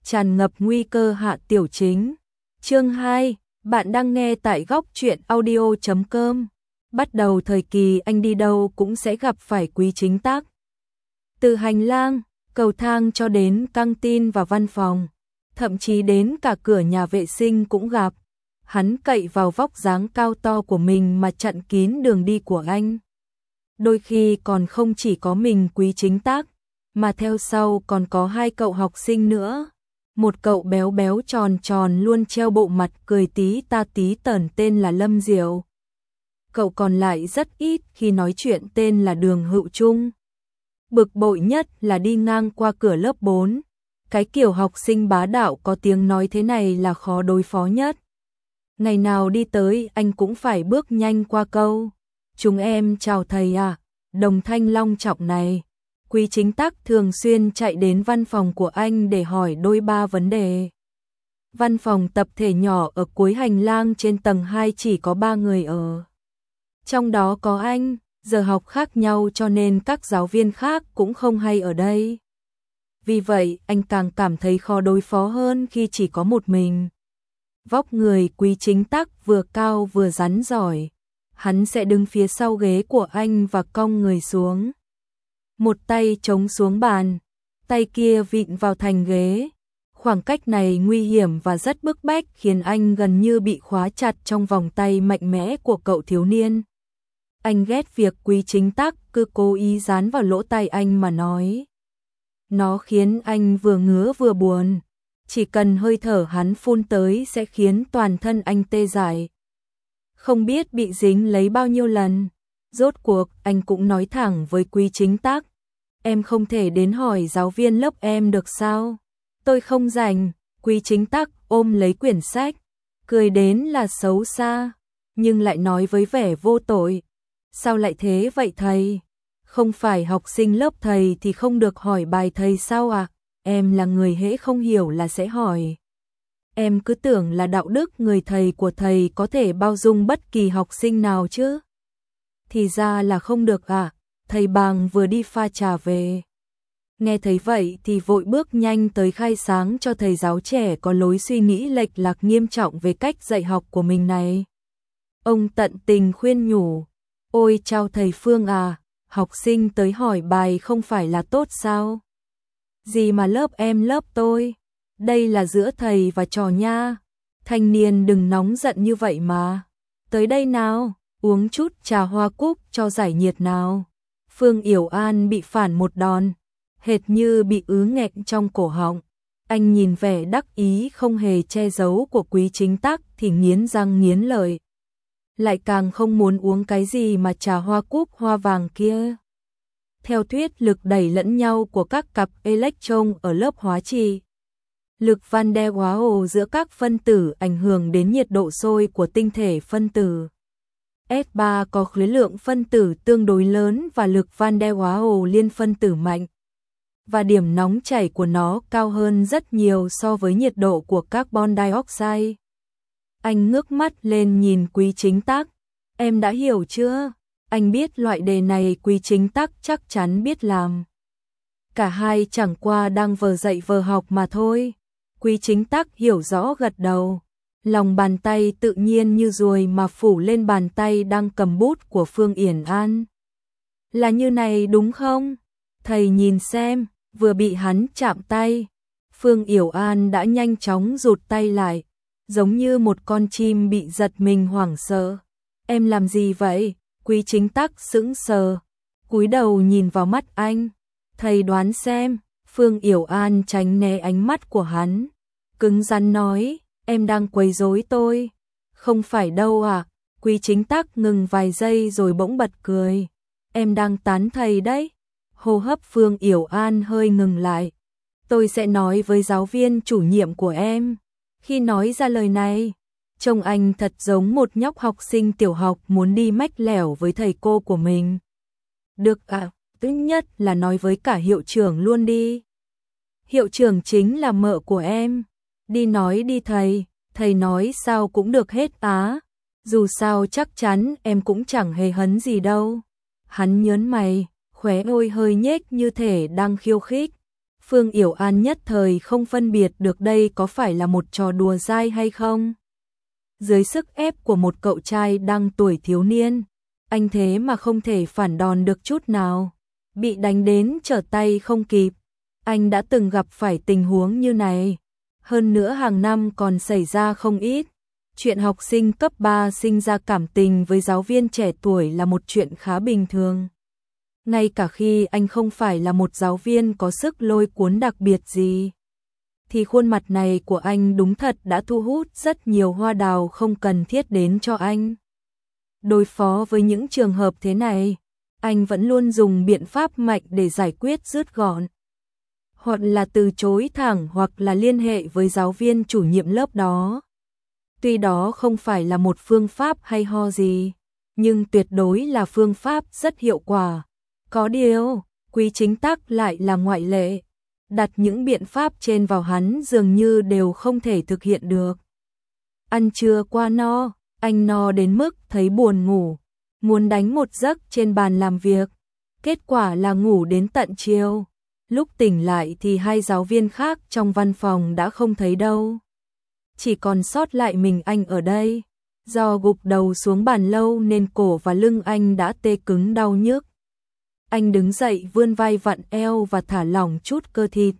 tràn ngập nguy cơ Hạ Tiểu Chính. Chương 2, bạn đang nghe tại góc truyện audio.com. Bắt đầu thời kỳ anh đi đâu cũng sẽ gặp phải Quý Chính Tác. Từ hành lang, cầu thang cho đến căng tin và văn phòng, thậm chí đến cả cửa nhà vệ sinh cũng gặp. Hắn cậy vào vóc dáng cao to của mình mà chặn kín đường đi của anh. Đôi khi còn không chỉ có mình Quý Chính Tác, mà theo sau còn có hai cậu học sinh nữa. Một cậu béo béo tròn tròn luôn treo bộ mặt cười tí ta tí tởn tên là Lâm Diệu. Cậu còn lại rất ít khi nói chuyện tên là Đường Hữu Trung. Bực bội nhất là đi ngang qua cửa lớp 4. Cái kiểu học sinh bá đạo có tiếng nói thế này là khó đối phó nhất. Ngày nào đi tới anh cũng phải bước nhanh qua câu: "Chúng em chào thầy ạ." Đồng thanh long trọng này. Quý Chính Tác thường xuyên chạy đến văn phòng của anh để hỏi đôi ba vấn đề. Văn phòng tập thể nhỏ ở cuối hành lang trên tầng 2 chỉ có 3 người ở. Trong đó có anh, giờ học khác nhau cho nên các giáo viên khác cũng không hay ở đây. Vì vậy, anh càng cảm thấy khó đối phó hơn khi chỉ có một mình. Vóc người Quý Chính Tác vừa cao vừa rắn giỏi. Hắn sẽ đứng phía sau ghế của anh và cong người xuống. Một tay chống xuống bàn, tay kia vịn vào thành ghế. Khoảng cách này nguy hiểm và rất bức bách khiến anh gần như bị khóa chặt trong vòng tay mạnh mẽ của cậu thiếu niên. Anh ghét việc Quý Chính Tác cứ cố ý dán vào lỗ tai anh mà nói. Nó khiến anh vừa ngứa vừa buồn. Chỉ cần hơi thở hắn phun tới sẽ khiến toàn thân anh tê dại. Không biết bị dính lấy bao nhiêu lần. Rốt cuộc anh cũng nói thẳng với Quý Chính Tác: "Em không thể đến hỏi giáo viên lớp em được sao? Tôi không rảnh." Quý Chính Tác ôm lấy quyển sách, cười đến là xấu xa, nhưng lại nói với vẻ vô tội: "Sao lại thế vậy thầy? Không phải học sinh lớp thầy thì không được hỏi bài thầy sao à? Em là người hễ không hiểu là sẽ hỏi. Em cứ tưởng là đạo đức người thầy của thầy có thể bao dung bất kỳ học sinh nào chứ. Thì ra là không được à?" Thầy Bàng vừa đi pha trà về. Nghe thấy vậy thì vội bước nhanh tới khai sáng cho thầy giáo trẻ có lối suy nghĩ lệch lạc nghiêm trọng về cách dạy học của mình này. Ông tận tình khuyên nhủ: "Ôi chao thầy Phương à, học sinh tới hỏi bài không phải là tốt sao? Gì mà lớp em lớp tôi, đây là giữa thầy và trò nha. Thanh niên đừng nóng giận như vậy mà. Tới đây nào, uống chút trà hoa cúc cho giải nhiệt nào." Phương Yểu An bị phản một đòn, hệt như bị ứ nghẹn trong cổ họng. Anh nhìn vẻ đắc ý không hề che giấu của Quý Chính Tác thì nghiến răng nghiến lợi. Lại càng không muốn uống cái gì mà trà hoa cúc hoa vàng kia. Theo thuyết lực đẩy lẫn nhau của các cặp electron ở lớp hóa trị, lực van der Waals giữa các phân tử ảnh hưởng đến nhiệt độ sôi của tinh thể phân tử. S3 có khối lượng phân tử tương đối lớn và lực van der Waals liên phân tử mạnh. Và điểm nóng chảy của nó cao hơn rất nhiều so với nhiệt độ của carbon dioxide. Anh ngước mắt lên nhìn Quý Chính Tác. "Em đã hiểu chưa?" Anh biết loại đề này Quý Chính Tác chắc chắn biết làm. Cả hai chẳng qua đang vờ dạy vờ học mà thôi. Quý Chính Tác hiểu rõ gật đầu. Lòng bàn tay tự nhiên như ruồi mà phủ lên bàn tay đang cầm bút của Phương Yểu An. "Là như này đúng không? Thầy nhìn xem." Vừa bị hắn chạm tay, Phương Yểu An đã nhanh chóng rụt tay lại, giống như một con chim bị giật mình hoảng sợ. "Em làm gì vậy?" Quý Chính Tác sững sờ, cúi đầu nhìn vào mắt anh. "Thầy đoán xem." Phương Yểu An tránh né ánh mắt của hắn, cứng rắn nói: "Em đang quấy rối tôi." "Không phải đâu à?" Quý Chính Tác ngừng vài giây rồi bỗng bật cười. "Em đang tán thầy đấy." Hô hấp Phương Yểu An hơi ngừng lại. "Tôi sẽ nói với giáo viên chủ nhiệm của em." Khi nói ra lời này, trông anh thật giống một nhóc học sinh tiểu học muốn đi mách lẻo với thầy cô của mình. "Được ạ, tốt nhất là nói với cả hiệu trưởng luôn đi. Hiệu trưởng chính là mợ của em. Đi nói đi thầy." "Thầy nói sao cũng được hết á. Dù sao chắc chắn em cũng chẳng hề hấn gì đâu." Hắn nhớn mày, khóe môi hơi nhếch như thể đang khiêu khích. Phương Yểu An nhất thời không phân biệt được đây có phải là một trò đùa dai hay không. Dưới sức ép của một cậu trai đang tuổi thiếu niên, anh thế mà không thể phản đòn được chút nào, bị đánh đến trở tay không kịp. Anh đã từng gặp phải tình huống như này, hơn nữa hàng năm còn xảy ra không ít. Chuyện học sinh cấp 3 sinh ra cảm tình với giáo viên trẻ tuổi là một chuyện khá bình thường. Ngay cả khi anh không phải là một giáo viên có sức lôi cuốn đặc biệt gì, thì khuôn mặt này của anh đúng thật đã thu hút rất nhiều hoa đào không cần thiết đến cho anh. Đối phó với những trường hợp thế này, anh vẫn luôn dùng biện pháp mạnh để giải quyết dứt gọn. Hoặc là từ chối thẳng hoặc là liên hệ với giáo viên chủ nhiệm lớp đó. Tuy đó không phải là một phương pháp hay ho gì, nhưng tuyệt đối là phương pháp rất hiệu quả. Có điều, Quý Chính Tắc lại là ngoại lệ. Đặt những biện pháp trên vào hắn dường như đều không thể thực hiện được. Ăn trưa qua no, anh no đến mức thấy buồn ngủ, muốn đánh một giấc trên bàn làm việc. Kết quả là ngủ đến tận chiều. Lúc tỉnh lại thì hai giáo viên khác trong văn phòng đã không thấy đâu. Chỉ còn sót lại mình anh ở đây. Do gục đầu xuống bàn lâu nên cổ và lưng anh đã tê cứng đau nhức. Anh đứng dậy vươn vai vặn eo và thả lỏng chút cơ thịt.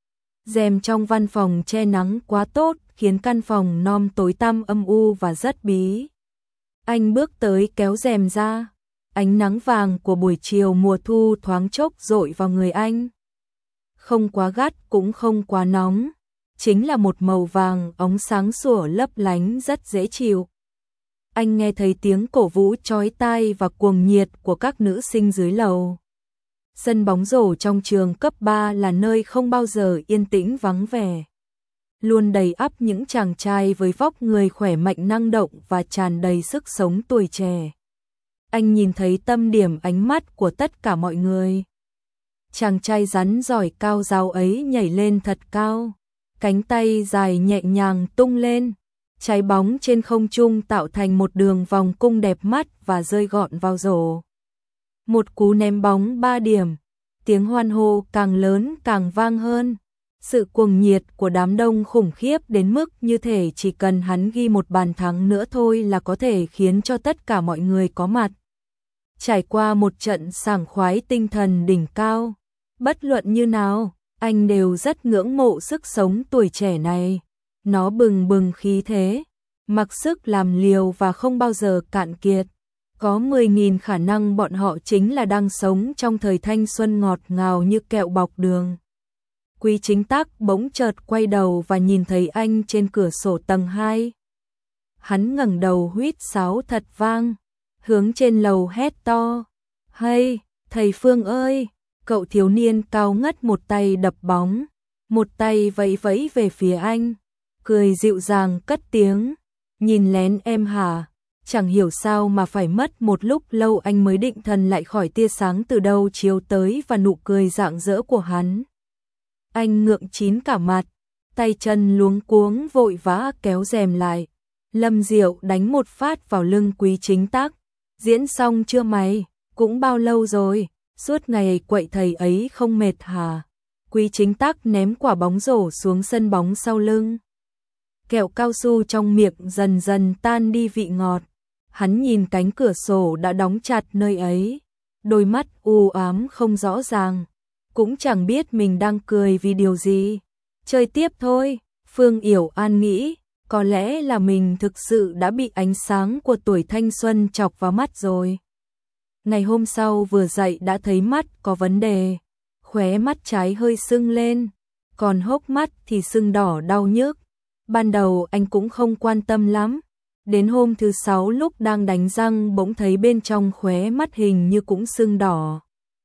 Rèm trong văn phòng che nắng quá tốt, khiến căn phòng non tối tăm âm u và rất bí. Anh bước tới kéo rèm ra. Ánh nắng vàng của buổi chiều mùa thu thoáng chốc dội vào người anh. Không quá gắt cũng không quá nóng. Chính là một màu vàng óng sáng sủa lấp lánh rất dễ chịu. Anh nghe thấy tiếng cổ vũ chói tai và cuồng nhiệt của các nữ sinh dưới lầu. Sân bóng rổ trong trường cấp 3 là nơi không bao giờ yên tĩnh vắng vẻ. Luôn đầy ắp những chàng trai với vóc người khỏe mạnh năng động và tràn đầy sức sống tuổi trẻ. Anh nhìn thấy tâm điểm ánh mắt của tất cả mọi người. Chàng trai rắn giỏi cao ráo ấy nhảy lên thật cao. Cánh tay dài nhẹ nhàng tung lên. Trái bóng trên không trung tạo thành một đường vòng cung đẹp mắt và rơi gọn vào rổ. Một cú ném bóng 3 điểm. Tiếng hoan hô càng lớn càng vang hơn. Sự cuồng nhiệt của đám đông khủng khiếp đến mức như thể chỉ cần hắn ghi một bàn thắng nữa thôi là có thể khiến cho tất cả mọi người có mặt. Trải qua một trận sảng khoái tinh thần đỉnh cao. Bất luận như nào, anh đều rất ngưỡng mộ sức sống tuổi trẻ này. Nó bừng bừng khí thế, mặc sức làm liều và không bao giờ cạn kiệt. Có 10.000 khả năng bọn họ chính là đang sống trong thời thanh xuân ngọt ngào như kẹo bọc đường. Quý Chính Tắc bỗng chợt quay đầu và nhìn thấy anh trên cửa sổ tầng 2. Hắn ngẩng đầu huýt sáo thật vang, hướng trên lầu hét to. Hay, thầy Phương ơi! Cậu thiếu niên cao ngất một tay đập bóng, một tay vẫy vẫy về phía anh, cười dịu dàng cất tiếng. Nhìn lén em hả? Chẳng hiểu sao mà phải mất một lúc lâu anh mới định thần lại khỏi tia sáng từ đâu chiếu tới và nụ cười rạng rỡ của hắn. Anh ngượng chín cả mặt, tay chân luống cuống vội vã kéo rèm lại. Lâm Diệu đánh một phát vào lưng Quý Chính Tắc. Diễn xong chưa mày? Cũng bao lâu rồi? Suốt ngày quậy thầy ấy không mệt hả? Quý Chính Tắc ném quả bóng rổ xuống sân bóng sau lưng. Kẹo cao su trong miệng dần dần tan đi vị ngọt. Hắn nhìn cánh cửa sổ đã đóng chặt nơi ấy. Đôi mắt u ám không rõ ràng. Cũng chẳng biết mình đang cười vì điều gì. Chơi tiếp thôi, Phương Yểu An nghĩ. Có lẽ là mình thực sự đã bị ánh sáng của tuổi thanh xuân chọc vào mắt rồi. Ngày hôm sau vừa dậy đã thấy mắt có vấn đề. Khóe mắt trái hơi sưng lên, còn hốc mắt thì sưng đỏ đau nhức. Ban đầu anh cũng không quan tâm lắm. Đến hôm thứ 6 lúc đang đánh răng bỗng thấy bên trong khóe mắt hình như cũng sưng đỏ.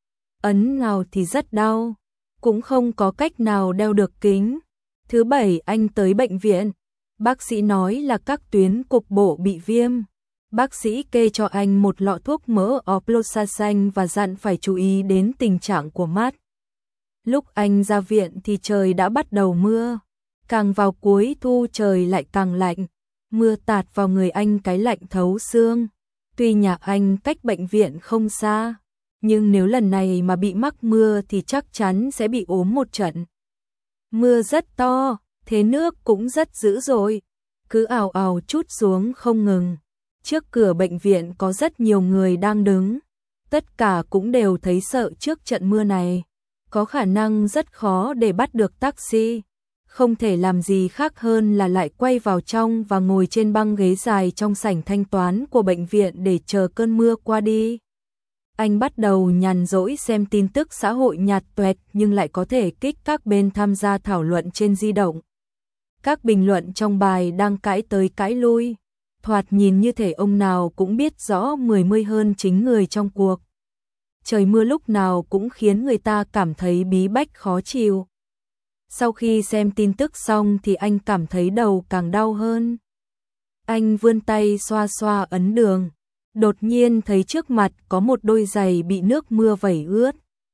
Ấn nào thì rất đau, cũng không có cách nào đeo được kính. Thứ 7 anh tới bệnh viện. Bác sĩ nói là các tuyến cục bộ bị viêm. Bác sĩ kê cho anh một lọ thuốc mỡ Oploxacin và dặn phải chú ý đến tình trạng của mắt. Lúc anh ra viện thì trời đã bắt đầu mưa. Càng vào cuối thu trời lại càng lạnh. Mưa tạt vào người anh cái lạnh thấu xương. Tuy nhà anh cách bệnh viện không xa, nhưng nếu lần này mà bị mắc mưa thì chắc chắn sẽ bị ốm một trận. Mưa rất to, thế nước cũng rất dữ rồi, cứ ào ào trút xuống không ngừng. Trước cửa bệnh viện có rất nhiều người đang đứng, tất cả cũng đều thấy sợ trước trận mưa này. Có khả năng rất khó để bắt được taxi, không thể làm gì khác hơn là lại quay vào trong và ngồi trên băng ghế dài trong sảnh thanh toán của bệnh viện để chờ cơn mưa qua đi. Anh bắt đầu nhàn rỗi xem tin tức xã hội nhạt toẹt nhưng lại có thể kích các bên tham gia thảo luận trên di động. Các bình luận trong bài đang cãi tới cãi lui, thoạt nhìn như thể ông nào cũng biết rõ mười mươi hơn chính người trong cuộc. Trời mưa lúc nào cũng khiến người ta cảm thấy bí bách khó chịu. Sau khi xem tin tức xong thì anh cảm thấy đầu càng đau hơn. Anh vươn tay xoa xoa ấn đường, đột nhiên thấy trước mặt có một đôi giày bị nước mưa vẩy ướt.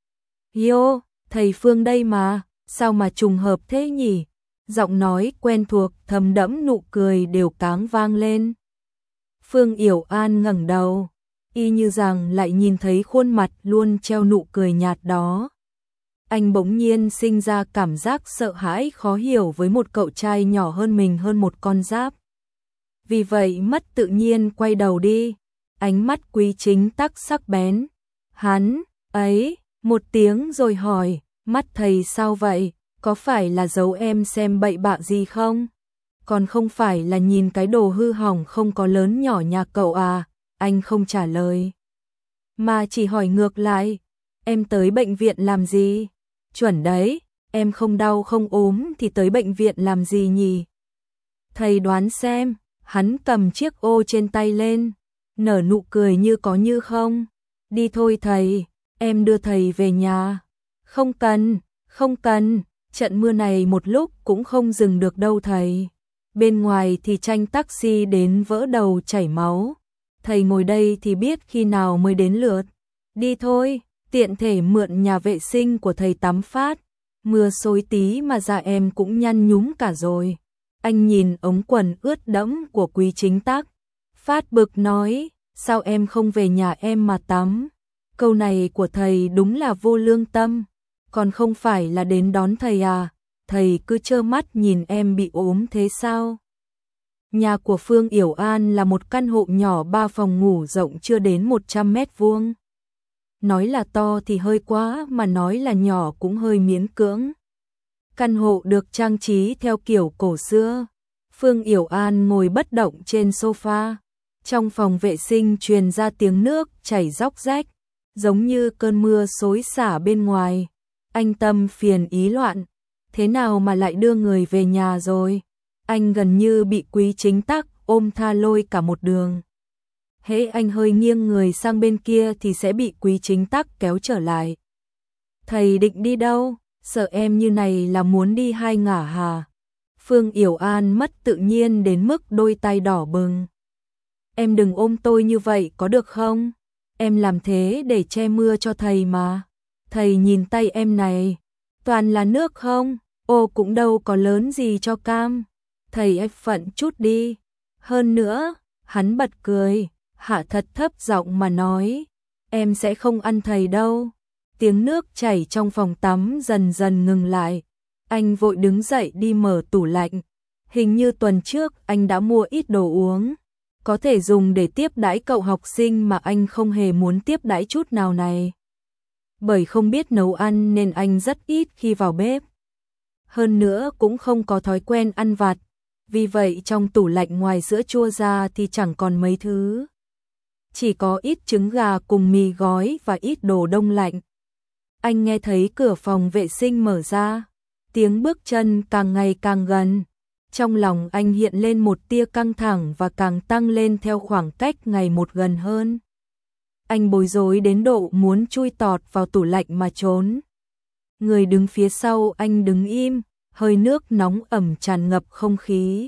Yo, thầy Phương đây mà, sao mà trùng hợp thế nhỉ? Giọng nói quen thuộc thầm đẫm nụ cười đều cáng vang lên. Phương Yểu An ngẩng đầu, y như rằng lại nhìn thấy khuôn mặt luôn treo nụ cười nhạt đó. Anh bỗng nhiên sinh ra cảm giác sợ hãi khó hiểu với một cậu trai nhỏ hơn mình hơn một con giáp. Vì vậy mất tự nhiên quay đầu đi, ánh mắt Quý Chính Tắc sắc bén. Hắn, ấy, một tiếng rồi hỏi, mắt thầy sao vậy, có phải là giấu em xem bậy bạ gì không? Còn không phải là nhìn cái đồ hư hỏng không có lớn nhỏ nhà cậu à? Anh không trả lời, mà chỉ hỏi ngược lại, em tới bệnh viện làm gì? Chuẩn đấy, em không đau không ốm thì tới bệnh viện làm gì nhỉ? Thầy đoán xem, hắn cầm chiếc ô trên tay lên, nở nụ cười như có như không. Đi thôi thầy, em đưa thầy về nhà. Không cần, không cần, trận mưa này một lúc cũng không dừng được đâu thầy. Bên ngoài thì tranh taxi đến vỡ đầu chảy máu. Thầy ngồi đây thì biết khi nào mới đến lượt. Đi thôi, tiện thể mượn nhà vệ sinh của thầy tắm phát. Mưa xối tí mà da em cũng nhăn nhúm cả rồi. Anh nhìn ống quần ướt đẫm của Quý Chính Tắc, phát bực nói, sao em không về nhà em mà tắm? Câu này của thầy đúng là vô lương tâm, còn không phải là đến đón thầy à? Thầy cứ trơ mắt nhìn em bị ốm thế sao? Nhà của Phương Yểu An là một căn hộ nhỏ 3 phòng ngủ rộng chưa đến 100 mét vuông. Nói là to thì hơi quá, mà nói là nhỏ cũng hơi miễn cưỡng. Căn hộ được trang trí theo kiểu cổ xưa. Phương Yểu An ngồi bất động trên sofa. Trong phòng vệ sinh truyền ra tiếng nước chảy róc rách, giống như cơn mưa xối xả bên ngoài. Anh tâm phiền ý loạn, thế nào mà lại đưa người về nhà rồi? Anh gần như bị Quý Chính Tắc ôm tha lôi cả một đường. Hễ anh hơi nghiêng người sang bên kia thì sẽ bị Quý Chính Tắc kéo trở lại. Thầy định đi đâu? Sợ em như này là muốn đi hai ngả hà? Phương Yểu An mất tự nhiên đến mức đôi tay đỏ bừng. Em đừng ôm tôi như vậy có được không? Em làm thế để che mưa cho thầy mà. Thầy nhìn tay em này, toàn là nước không? Ô cũng đâu có lớn gì cho cam. Thầy ép phận chút đi. Hơn nữa, hắn bật cười, hạ thật thấp giọng mà nói, em sẽ không ăn thầy đâu. Tiếng nước chảy trong phòng tắm dần dần ngừng lại. Anh vội đứng dậy đi mở tủ lạnh. Hình như tuần trước anh đã mua ít đồ uống, có thể dùng để tiếp đãi cậu học sinh mà anh không hề muốn tiếp đãi chút nào này. Bởi không biết nấu ăn nên anh rất ít khi vào bếp. Hơn nữa cũng không có thói quen ăn vặt. Vì vậy trong tủ lạnh ngoài sữa chua ra thì chẳng còn mấy thứ. Chỉ có ít trứng gà cùng mì gói và ít đồ đông lạnh. Anh nghe thấy cửa phòng vệ sinh mở ra. Tiếng bước chân càng ngày càng gần. Trong lòng anh hiện lên một tia căng thẳng và càng tăng lên theo khoảng cách ngày một gần hơn. Anh bối rối đến độ muốn chui tọt vào tủ lạnh mà trốn. Người đứng phía sau anh đứng im, hơi nước nóng ẩm tràn ngập không khí.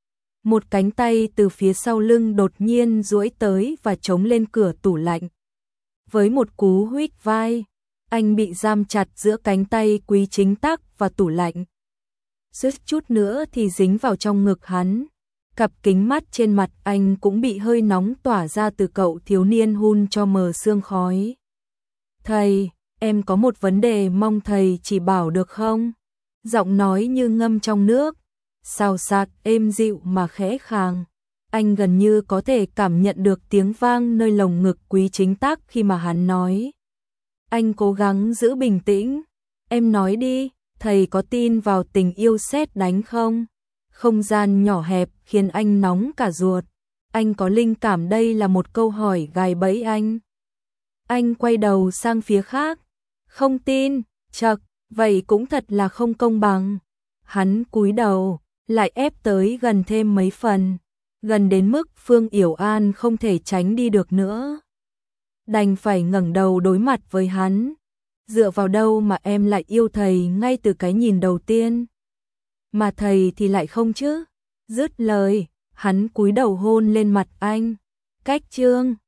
Một cánh tay từ phía sau lưng đột nhiên duỗi tới và chống lên cửa tủ lạnh. Với một cú huých vai, anh bị giam chặt giữa cánh tay Quý Chính Tắc và tủ lạnh. Suýt chút nữa thì dính vào trong ngực hắn. Cặp kính mắt trên mặt anh cũng bị hơi nóng tỏa ra từ cậu thiếu niên hun cho mờ sương khói. Thầy, em có một vấn đề mong thầy chỉ bảo được không? Giọng nói như ngâm trong nước, xào xạc êm dịu mà khẽ khàng. Anh gần như có thể cảm nhận được tiếng vang nơi lồng ngực Quý Chính Tắc khi mà hắn nói. Anh cố gắng giữ bình tĩnh. Em nói đi, thầy có tin vào tình yêu sét đánh không? Không gian nhỏ hẹp khiến anh nóng cả ruột. Anh có linh cảm đây là một câu hỏi gài bẫy anh. Anh quay đầu sang phía khác. Không tin, chậc, vậy cũng thật là không công bằng. Hắn cúi đầu, lại ép tới gần thêm mấy phần. Gần đến mức Phương Yểu An không thể tránh đi được nữa. Đành phải ngẩng đầu đối mặt với hắn. Dựa vào đâu mà em lại yêu thầy ngay từ cái nhìn đầu tiên? Mà thầy thì lại không chứ? Dứt lời, hắn cúi đầu hôn lên mặt anh. Cách chương